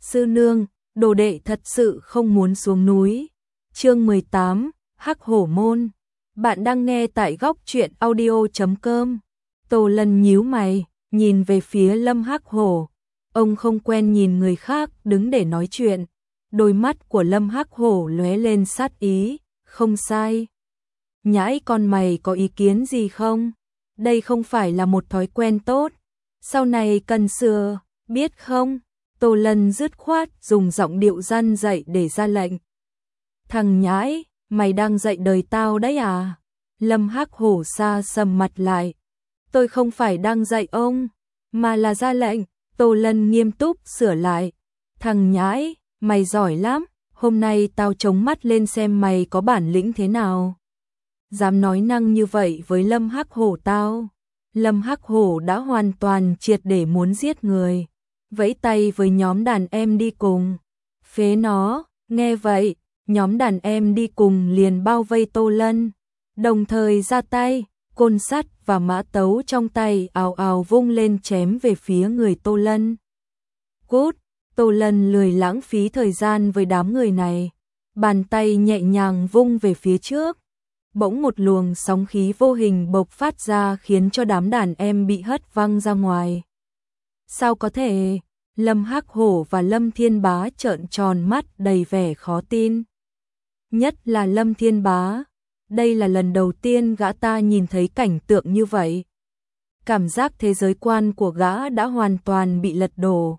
Sư nương, đồ đệ thật sự không muốn xuống núi. Chương 18, Hắc Hổ Môn. Bạn đang nghe tại góc truyện audio.com. Tô Lân nhíu mày, nhìn về phía Lâm Hắc Hổ. Ông không quen nhìn người khác đứng để nói chuyện. Đôi mắt của Lâm Hắc Hổ lóe lên sát ý, không sai. Nhãi con mày có ý kiến gì không? Đây không phải là một thói quen tốt. Sau này cần sửa, biết không? Tô Lân dứt khoát dùng giọng điệu răn dạy để ra lệnh. Thằng nhãi, mày đang dạy đời tao đấy à? Lâm Hắc Hổ xa sầm mặt lại. Tôi không phải đang dạy ông, mà là ra lệnh. Tô Lân nghiêm túc sửa lại. Thằng nhãi, mày giỏi lắm, hôm nay tao chống mắt lên xem mày có bản lĩnh thế nào. Dám nói năng như vậy với Lâm Hắc Hổ tao. Lâm Hắc Hổ đã hoàn toàn triệt để muốn giết người. Vẫy tay với nhóm đàn em đi cùng. Phế nó, nghe vậy, nhóm đàn em đi cùng liền bao vây Tô Lân. Đồng thời ra tay, côn sắt và mã tấu trong tay ào ào vung lên chém về phía người Tô Lân. Cút, Tô Lân lười lãng phí thời gian với đám người này. Bàn tay nhẹ nhàng vung về phía trước. Bỗng một luồng sóng khí vô hình bộc phát ra khiến cho đám đàn em bị hất văng ra ngoài. Sao có thể? Lâm Hắc Hổ và Lâm Thiên Bá trợn tròn mắt đầy vẻ khó tin. Nhất là Lâm Thiên Bá. Đây là lần đầu tiên gã ta nhìn thấy cảnh tượng như vậy. Cảm giác thế giới quan của gã đã hoàn toàn bị lật đổ.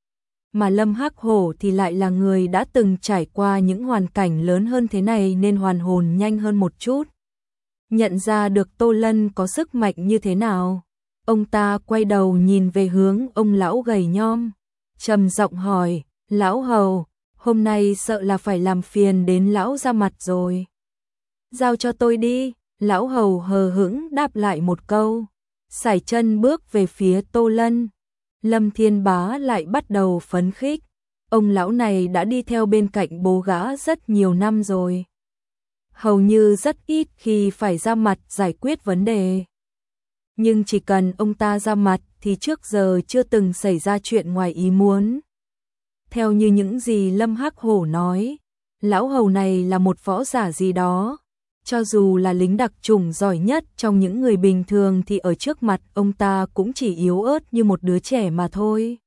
Mà Lâm Hắc Hổ thì lại là người đã từng trải qua những hoàn cảnh lớn hơn thế này nên hoàn hồn nhanh hơn một chút. Nhận ra được Tô Lân có sức mạnh như thế nào. Ông ta quay đầu nhìn về hướng ông lão gầy nhom. Trầm giọng hỏi, lão hầu, hôm nay sợ là phải làm phiền đến lão ra mặt rồi. Giao cho tôi đi, lão hầu hờ hững đáp lại một câu. Sải chân bước về phía Tô Lân. Lâm Thiên Bá lại bắt đầu phấn khích. Ông lão này đã đi theo bên cạnh bố gã rất nhiều năm rồi. Hầu như rất ít khi phải ra mặt giải quyết vấn đề. Nhưng chỉ cần ông ta ra mặt thì trước giờ chưa từng xảy ra chuyện ngoài ý muốn. Theo như những gì Lâm Hắc Hổ nói, lão hầu này là một võ giả gì đó. Cho dù là lính đặc chủng giỏi nhất trong những người bình thường thì ở trước mặt ông ta cũng chỉ yếu ớt như một đứa trẻ mà thôi.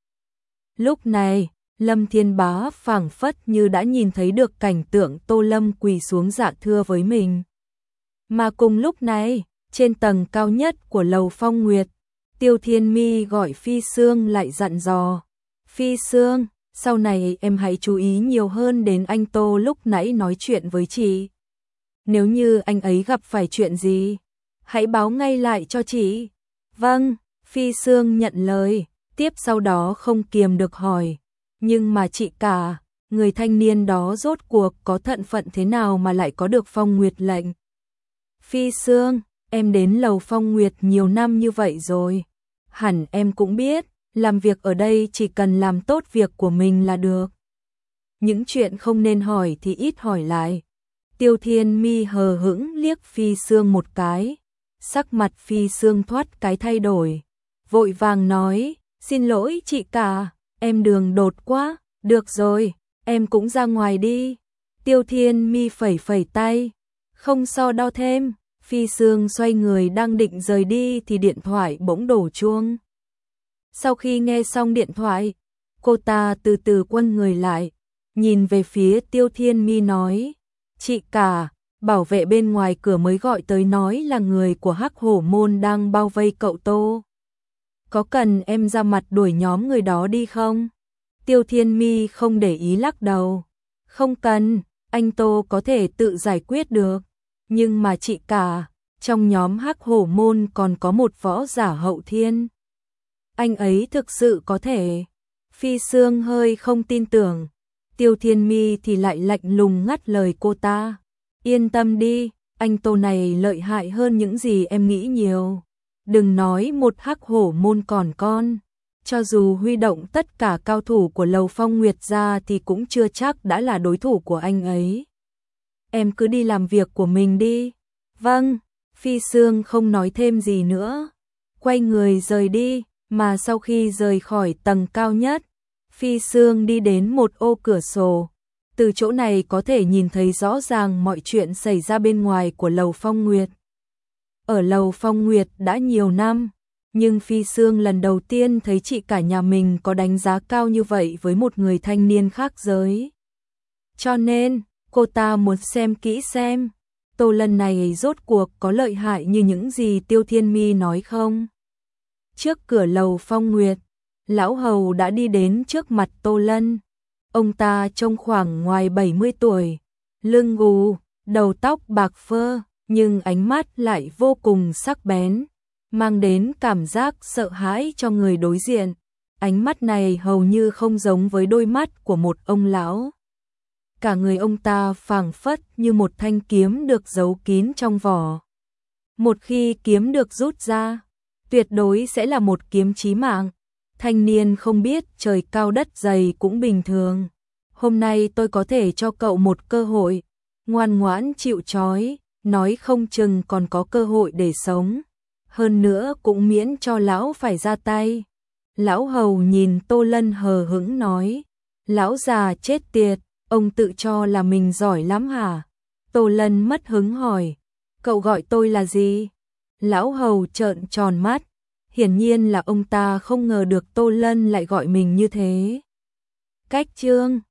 Lúc này, Lâm Thiên Bá phảng phất như đã nhìn thấy được cảnh tượng Tô Lâm quỳ xuống dạ thưa với mình. Mà cùng lúc này, trên tầng cao nhất của lầu Phong Nguyệt, Tiêu Thiên Mi gọi Phi Sương lại dặn dò. Phi Sương, sau này em hãy chú ý nhiều hơn đến anh Tô lúc nãy nói chuyện với chị. Nếu như anh ấy gặp phải chuyện gì, hãy báo ngay lại cho chị. Vâng, Phi Sương nhận lời, tiếp sau đó không kiềm được hỏi. Nhưng mà chị cả, người thanh niên đó rốt cuộc có thân phận thế nào mà lại có được Phong Nguyệt lệnh? Phi Sương, em đến lầu Phong Nguyệt nhiều năm như vậy rồi. Hẳn em cũng biết, làm việc ở đây chỉ cần làm tốt việc của mình là được. Những chuyện không nên hỏi thì ít hỏi lại. Tiêu Thiên Mi hờ hững liếc Phi Sương một cái. Sắc mặt Phi Sương thoát cái thay đổi. Vội vàng nói, xin lỗi chị cả, em đường đột quá, được rồi, em cũng ra ngoài đi. Tiêu Thiên Mi phẩy phẩy tay, không so đo thêm. Phi Sương xoay người đang định rời đi thì điện thoại bỗng đổ chuông. Sau khi nghe xong điện thoại, cô ta từ từ quay người lại, nhìn về phía Tiêu Thiên Mi nói, chị cả, bảo vệ bên ngoài cửa mới gọi tới nói là người của Hắc Hổ Môn đang bao vây cậu Tô. Có cần em ra mặt đuổi nhóm người đó đi không? Tiêu Thiên Mi không để ý lắc đầu. Không cần, anh Tô có thể tự giải quyết được. Nhưng mà chị cả, trong nhóm Hắc Hổ Môn còn có một võ giả hậu thiên. Anh ấy thực sự có thể. Phi Sương hơi không tin tưởng. Tiêu Thiên Mi thì lại lạnh lùng ngắt lời cô ta. Yên tâm đi, anh Tô này lợi hại hơn những gì em nghĩ nhiều. Đừng nói một Hắc Hổ Môn còn con. Cho dù huy động tất cả cao thủ của lầu Phong Nguyệt ra thì cũng chưa chắc đã là đối thủ của anh ấy. Em cứ đi làm việc của mình đi. Vâng, Phi Sương không nói thêm gì nữa. Quay người rời đi, mà sau khi rời khỏi tầng cao nhất, Phi Sương đi đến một ô cửa sổ. Từ chỗ này có thể nhìn thấy rõ ràng mọi chuyện xảy ra bên ngoài của lầu Phong Nguyệt. Ở lầu Phong Nguyệt đã nhiều năm, nhưng Phi Sương lần đầu tiên thấy chị cả nhà mình có đánh giá cao như vậy với một người thanh niên khác giới. Cho nên, cô ta muốn xem kỹ xem, Tô Lân này rốt cuộc có lợi hại như những gì Tiêu Thiên Mi nói không? Trước cửa lầu Phong Nguyệt, lão hầu đã đi đến trước mặt Tô Lân. Ông ta trông khoảng ngoài 70 tuổi, lưng gù, đầu tóc bạc phơ, nhưng ánh mắt lại vô cùng sắc bén, mang đến cảm giác sợ hãi cho người đối diện. Ánh mắt này hầu như không giống với đôi mắt của một ông lão. Cả người ông ta phảng phất như một thanh kiếm được giấu kín trong vỏ. Một khi kiếm được rút ra, tuyệt đối sẽ là một kiếm chí mạng. Thanh niên không biết trời cao đất dày cũng bình thường. Hôm nay tôi có thể cho cậu một cơ hội, ngoan ngoãn chịu trói, nói không chừng còn có cơ hội để sống. Hơn nữa cũng miễn cho lão phải ra tay. Lão hầu nhìn Tô Lân hờ hững nói, lão già chết tiệt, ông tự cho là mình giỏi lắm hả? Tô Lân mất hứng hỏi, cậu gọi tôi là gì? Lão hầu trợn tròn mắt, hiển nhiên là ông ta không ngờ được Tô Lân lại gọi mình như thế. Cách chương